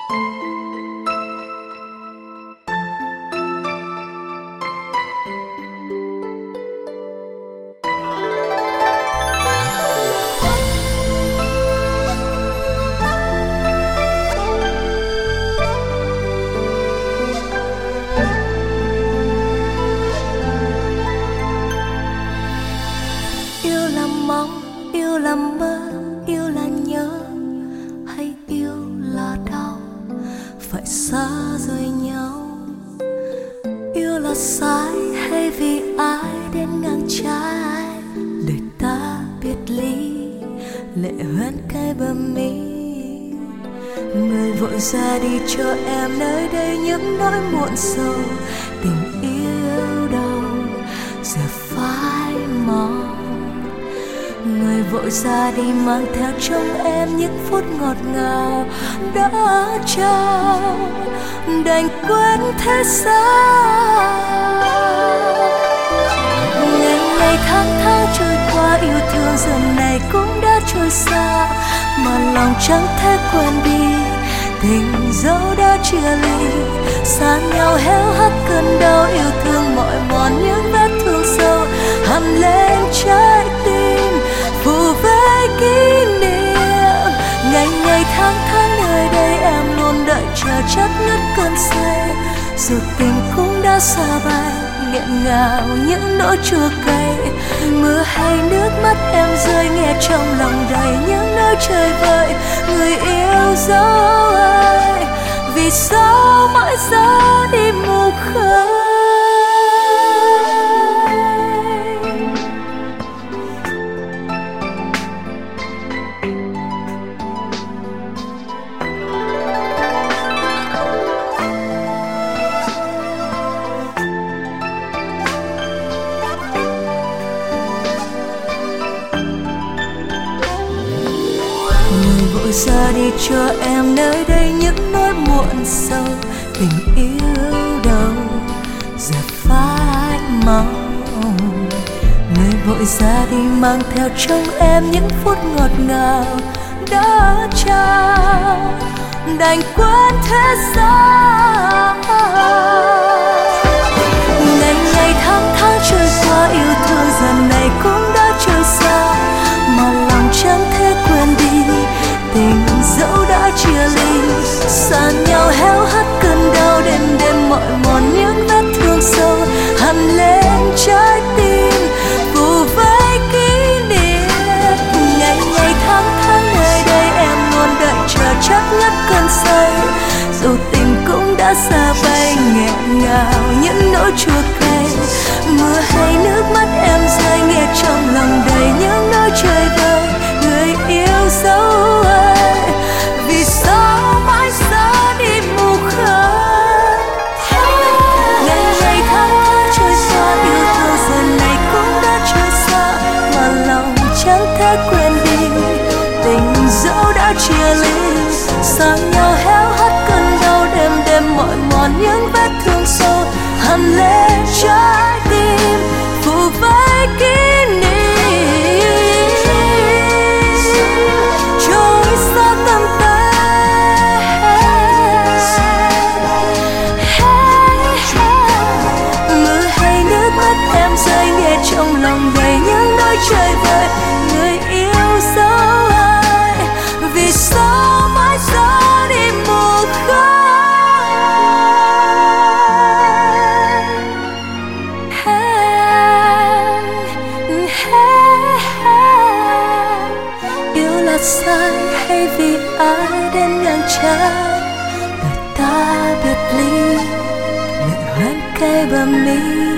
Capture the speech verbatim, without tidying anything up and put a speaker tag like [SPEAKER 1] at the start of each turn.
[SPEAKER 1] Yêu là mơ, yêu là nhớ, hay yêu là đau, phải xa rời nhau. Yêu là sai hay vì ai đến ngang trái, để ta biệt ly, lệ hoen cay bờ mi. Người vội ra đi cho em nơi đây những nỗi muộn sầu, tình yêu đâu giờ phai màu. Người vội ra đi mang theo trong em những phút ngọt ngào đã trao, đành quên thế sao. Ngày ngày tháng tháng trôi qua, yêu thương giờ này cũng đã trôi xa, mà lòng chẳng thể quên đi tình dẫu đã chia ly. Xa nhau héo hắt cơn đau, yêu thương mỏi mòn những vết thương sâu hằn lên trái tim, phù với kỷ niệm. Ngày ngày tháng tháng nơi đây em luôn đợi chờ chất ngất cơn say, dù tình cũng đã xa bay nghẹn ngào những nỗi chua cay. Mưa hay nước mắt em rơi nghe trong lòng đầy những nỗi chơi vơi. Người yêu dấu ơi, vì sao mãi ra đi mù khơi. Vội ra đi cho em nơi đây những nỗi muộn sâu, tình yêu đâu giờ phai màu. Người vội ra đi mang theo trong em những phút ngọt ngào đã trao, đành quên thế sao. Ngày ngày tháng tháng trôi qua, yêu thương giờ này cũng đã trôi xa, mà lòng chẳng thể quên đi tình dẫu đã chia ly. Xa nhau héo hắt cơn đau, đêm đêm mỏi mòn những vết thương sâu hằn lên trái tim, phù với kỷ niệm. Ngày ngày tháng tháng nơi đây em luôn đợi chờ chắc ngất cơn say, dù tình cũng đã xa bay nghẹn ngào những nỗi chua cay. Mưa hay nước mắt em rơi nghe trong lòng đầy những nỗi chơi vơi. Người yêu dấu ơi, vì sao mãi xa đi mù khơi. Ngày ngày tháng tháng trôi qua, yêu thương giờ này cũng đã trôi xa, mà lòng chẳng thể quên đi tình dẫu đã chia ly. Xa nhau héo hắt cơn đau, đêm đêm mỏi mòn những vết thương sâu hằn lên trái tim, phù với kỷ niệm. Trôi xa tầm tay, mưa hay nước mắt em rơi nghe trong lòng đầy những nỗi chơi vơi. Người yêu dấu ơi, vì sao mãi ra đi mù khơi. Yêu là sai hay vì ai đến ngang trái, đời ta biệt ly, lệ hoen cay bờ mi.